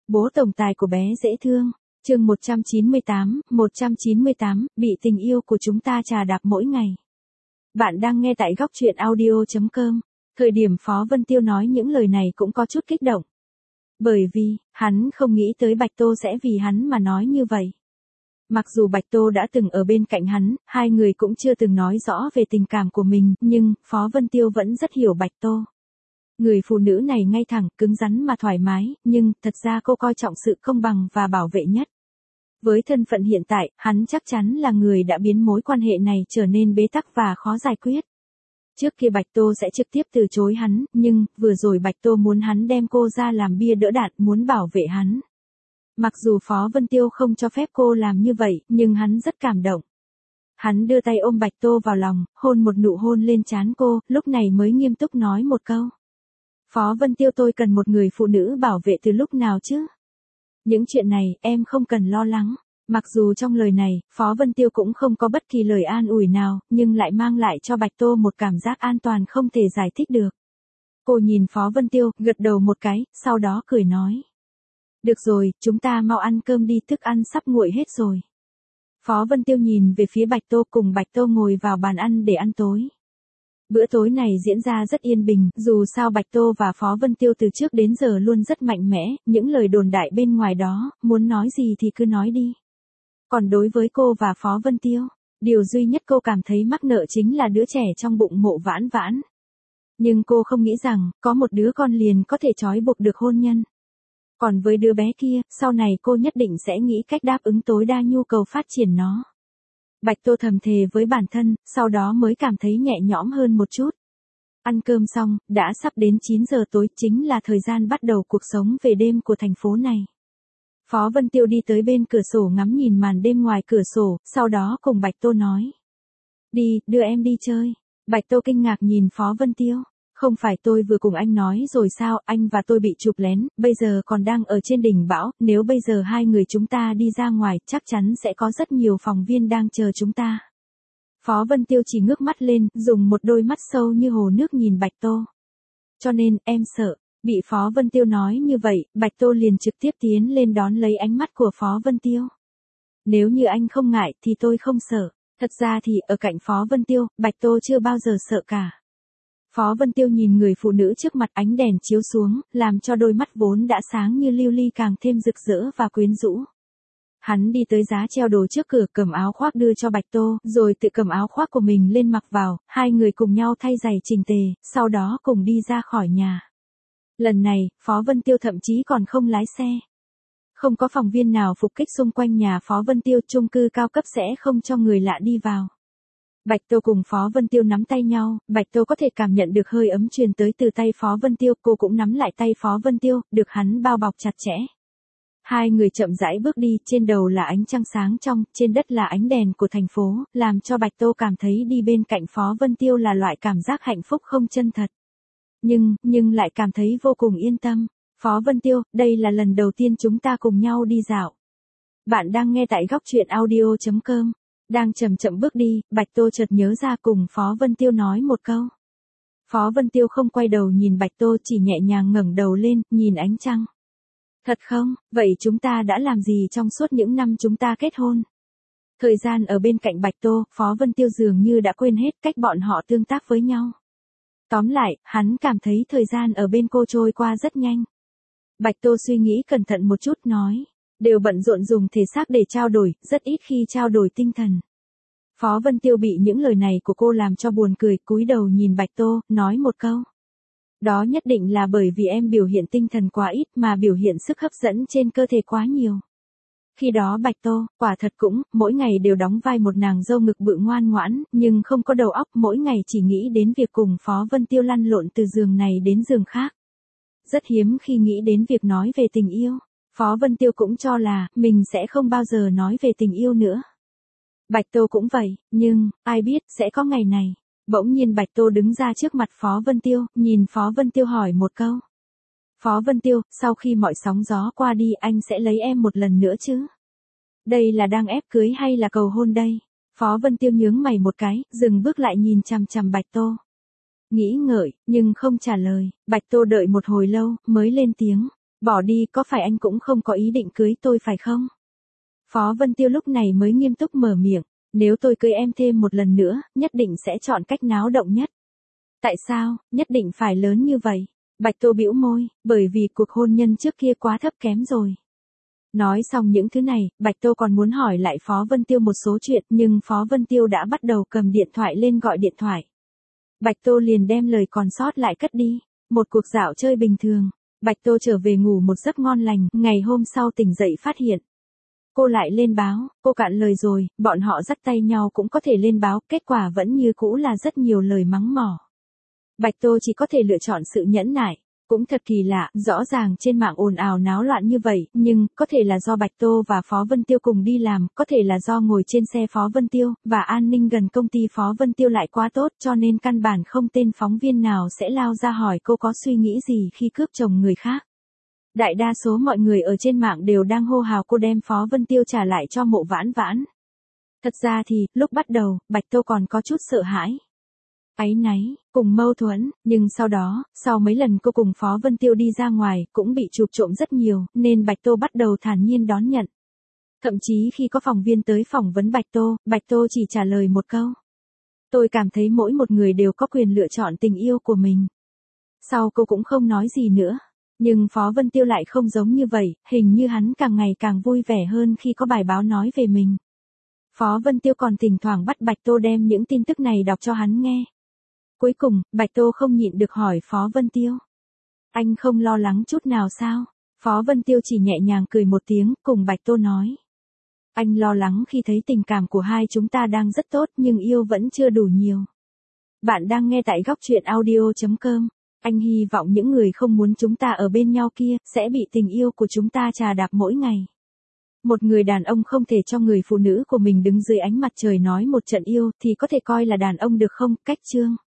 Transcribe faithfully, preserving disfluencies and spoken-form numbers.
Bố tổng tài của bé dễ thương. Chương một trăm chín mươi tám, một trăm chín mươi tám, bị tình yêu của chúng ta trà đạp mỗi ngày. Bạn đang nghe tại góc truyện audio chấm com. Thời điểm Phó Vân Tiêu nói những lời này cũng có chút kích động. Bởi vì, hắn không nghĩ tới Bạch Tô sẽ vì hắn mà nói như vậy. Mặc dù Bạch Tô đã từng ở bên cạnh hắn, hai người cũng chưa từng nói rõ về tình cảm của mình, nhưng Phó Vân Tiêu vẫn rất hiểu Bạch Tô. Người phụ nữ này ngay thẳng, cứng rắn mà thoải mái, nhưng thật ra cô coi trọng sự công bằng và bảo vệ nhất. Với thân phận hiện tại, hắn chắc chắn là người đã biến mối quan hệ này trở nên bế tắc và khó giải quyết. Trước kia Bạch Tô sẽ trực tiếp từ chối hắn, nhưng vừa rồi Bạch Tô muốn hắn đem cô ra làm bia đỡ đạn, muốn bảo vệ hắn. Mặc dù Phó Vân Tiêu không cho phép cô làm như vậy, nhưng hắn rất cảm động. Hắn đưa tay ôm Bạch Tô vào lòng, hôn một nụ hôn lên trán cô, lúc này mới nghiêm túc nói một câu. Phó Vân Tiêu, tôi cần một người phụ nữ bảo vệ từ lúc nào chứ? Những chuyện này, em không cần lo lắng. Mặc dù trong lời này, Phó Vân Tiêu cũng không có bất kỳ lời an ủi nào, nhưng lại mang lại cho Bạch Tô một cảm giác an toàn không thể giải thích được. Cô nhìn Phó Vân Tiêu, gật đầu một cái, sau đó cười nói. Được rồi, chúng ta mau ăn cơm đi, thức ăn sắp nguội hết rồi. Phó Vân Tiêu nhìn về phía Bạch Tô, cùng Bạch Tô ngồi vào bàn ăn để ăn tối. Bữa tối này diễn ra rất yên bình, dù sao Bạch Tô và Phó Vân Tiêu từ trước đến giờ luôn rất mạnh mẽ, những lời đồn đại bên ngoài đó, muốn nói gì thì cứ nói đi. Còn đối với cô và Phó Vân Tiêu, điều duy nhất cô cảm thấy mắc nợ chính là đứa trẻ trong bụng Mộ Vãn Vãn. Nhưng cô không nghĩ rằng, có một đứa con liền có thể trói buộc được hôn nhân. Còn với đứa bé kia, sau này cô nhất định sẽ nghĩ cách đáp ứng tối đa nhu cầu phát triển nó. Bạch Tô thầm thề với bản thân, sau đó mới cảm thấy nhẹ nhõm hơn một chút. Ăn cơm xong, đã sắp đến chín giờ tối, chính là thời gian bắt đầu cuộc sống về đêm của thành phố này. Phó Vân Tiêu đi tới bên cửa sổ ngắm nhìn màn đêm ngoài cửa sổ, sau đó cùng Bạch Tô nói. Đi, đưa em đi chơi. Bạch Tô kinh ngạc nhìn Phó Vân Tiêu. Không phải tôi vừa cùng anh nói rồi sao, anh và tôi bị chụp lén, bây giờ còn đang ở trên đỉnh bão, nếu bây giờ hai người chúng ta đi ra ngoài, chắc chắn sẽ có rất nhiều phóng viên đang chờ chúng ta. Phó Vân Tiêu chỉ ngước mắt lên, dùng một đôi mắt sâu như hồ nước nhìn Bạch Tô. Cho nên, em sợ. Bị Phó Vân Tiêu nói như vậy, Bạch Tô liền trực tiếp tiến lên đón lấy ánh mắt của Phó Vân Tiêu. Nếu như anh không ngại thì tôi không sợ. Thật ra thì, ở cạnh Phó Vân Tiêu, Bạch Tô chưa bao giờ sợ cả. Phó Vân Tiêu nhìn người phụ nữ trước mặt, ánh đèn chiếu xuống, làm cho đôi mắt vốn đã sáng như lưu ly càng thêm rực rỡ và quyến rũ. Hắn đi tới giá treo đồ trước cửa, cầm áo khoác đưa cho Bạch Tô, rồi tự cầm áo khoác của mình lên mặc vào, hai người cùng nhau thay giày chỉnh tề, sau đó cùng đi ra khỏi nhà. Lần này, Phó Vân Tiêu thậm chí còn không lái xe. Không có phóng viên nào phục kích xung quanh nhà Phó Vân Tiêu, chung cư cao cấp sẽ không cho người lạ đi vào. Bạch Tô cùng Phó Vân Tiêu nắm tay nhau, Bạch Tô có thể cảm nhận được hơi ấm truyền tới từ tay Phó Vân Tiêu, cô cũng nắm lại tay Phó Vân Tiêu, được hắn bao bọc chặt chẽ. Hai người chậm rãi bước đi, trên đầu là ánh trăng sáng trong, trên đất là ánh đèn của thành phố, làm cho Bạch Tô cảm thấy đi bên cạnh Phó Vân Tiêu là loại cảm giác hạnh phúc không chân thật. Nhưng, nhưng lại cảm thấy vô cùng yên tâm. Phó Vân Tiêu, đây là lần đầu tiên chúng ta cùng nhau đi dạo. Bạn đang nghe tại góc truyện audio chấm com. Đang chậm chậm bước đi, Bạch Tô chợt nhớ ra cùng Phó Vân Tiêu nói một câu. Phó Vân Tiêu không quay đầu nhìn Bạch Tô, chỉ nhẹ nhàng ngẩng đầu lên, nhìn ánh trăng. Thật không, vậy chúng ta đã làm gì trong suốt những năm chúng ta kết hôn? Thời gian ở bên cạnh Bạch Tô, Phó Vân Tiêu dường như đã quên hết cách bọn họ tương tác với nhau. Tóm lại, hắn cảm thấy thời gian ở bên cô trôi qua rất nhanh. Bạch Tô suy nghĩ cẩn thận một chút nói. Đều bận rộn dùng thể xác để trao đổi, rất ít khi trao đổi tinh thần. Phó Vân Tiêu bị những lời này của cô làm cho buồn cười, cúi đầu nhìn Bạch Tô, nói một câu. Đó nhất định là bởi vì em biểu hiện tinh thần quá ít mà biểu hiện sức hấp dẫn trên cơ thể quá nhiều. Khi đó Bạch Tô, quả thật cũng, mỗi ngày đều đóng vai một nàng dâu ngực bự ngoan ngoãn, nhưng không có đầu óc, mỗi ngày chỉ nghĩ đến việc cùng Phó Vân Tiêu lăn lộn từ giường này đến giường khác. Rất hiếm khi nghĩ đến việc nói về tình yêu. Phó Vân Tiêu cũng cho là, mình sẽ không bao giờ nói về tình yêu nữa. Bạch Tô cũng vậy, nhưng, ai biết, sẽ có ngày này. Bỗng nhiên Bạch Tô đứng ra trước mặt Phó Vân Tiêu, nhìn Phó Vân Tiêu hỏi một câu. Phó Vân Tiêu, sau khi mọi sóng gió qua đi anh sẽ lấy em một lần nữa chứ? Đây là đang ép cưới hay là cầu hôn đây? Phó Vân Tiêu nhướng mày một cái, dừng bước lại nhìn chằm chằm Bạch Tô. Nghĩ ngợi, nhưng không trả lời, Bạch Tô đợi một hồi lâu, mới lên tiếng. Bỏ đi, có phải anh cũng không có ý định cưới tôi phải không? Phó Vân Tiêu lúc này mới nghiêm túc mở miệng, nếu tôi cưới em thêm một lần nữa, nhất định sẽ chọn cách náo động nhất. Tại sao, nhất định phải lớn như vậy? Bạch Tô bĩu môi, bởi vì cuộc hôn nhân trước kia quá thấp kém rồi. Nói xong những thứ này, Bạch Tô còn muốn hỏi lại Phó Vân Tiêu một số chuyện, nhưng Phó Vân Tiêu đã bắt đầu cầm điện thoại lên gọi điện thoại. Bạch Tô liền đem lời còn sót lại cất đi. Một cuộc dạo chơi bình thường. Bạch Tô trở về ngủ một giấc ngon lành, ngày hôm sau tỉnh dậy phát hiện. Cô lại lên báo, cô cạn lời rồi, bọn họ dắt tay nhau cũng có thể lên báo, kết quả vẫn như cũ là rất nhiều lời mắng mỏ. Bạch Tô chỉ có thể lựa chọn sự nhẫn nại. Cũng thật kỳ lạ, rõ ràng trên mạng ồn ào náo loạn như vậy, nhưng, có thể là do Bạch Tô và Phó Vân Tiêu cùng đi làm, có thể là do ngồi trên xe Phó Vân Tiêu, và an ninh gần công ty Phó Vân Tiêu lại quá tốt, cho nên căn bản không tên phóng viên nào sẽ lao ra hỏi cô có suy nghĩ gì khi cướp chồng người khác. Đại đa số mọi người ở trên mạng đều đang hô hào cô đem Phó Vân Tiêu trả lại cho Mộ Vãn Vãn. Thật ra thì, lúc bắt đầu, Bạch Tô còn có chút sợ hãi. Áy náy, cùng mâu thuẫn, nhưng sau đó, sau mấy lần cô cùng Phó Vân Tiêu đi ra ngoài, cũng bị chụp trộm rất nhiều, nên Bạch Tô bắt đầu thản nhiên đón nhận. Thậm chí khi có phóng viên tới phỏng vấn Bạch Tô, Bạch Tô chỉ trả lời một câu. Tôi cảm thấy mỗi một người đều có quyền lựa chọn tình yêu của mình. Sau cô cũng không nói gì nữa. Nhưng Phó Vân Tiêu lại không giống như vậy, hình như hắn càng ngày càng vui vẻ hơn khi có bài báo nói về mình. Phó Vân Tiêu còn thỉnh thoảng bắt Bạch Tô đem những tin tức này đọc cho hắn nghe. Cuối cùng, Bạch Tô không nhịn được hỏi Phó Vân Tiêu. Anh không lo lắng chút nào sao? Phó Vân Tiêu chỉ nhẹ nhàng cười một tiếng, cùng Bạch Tô nói. Anh lo lắng khi thấy tình cảm của hai chúng ta đang rất tốt nhưng yêu vẫn chưa đủ nhiều. Bạn đang nghe tại góc truyện audio chấm com. Anh hy vọng những người không muốn chúng ta ở bên nhau kia, sẽ bị tình yêu của chúng ta trà đạp mỗi ngày. Một người đàn ông không thể cho người phụ nữ của mình đứng dưới ánh mặt trời nói một trận yêu, thì có thể coi là đàn ông được không? Cách chương.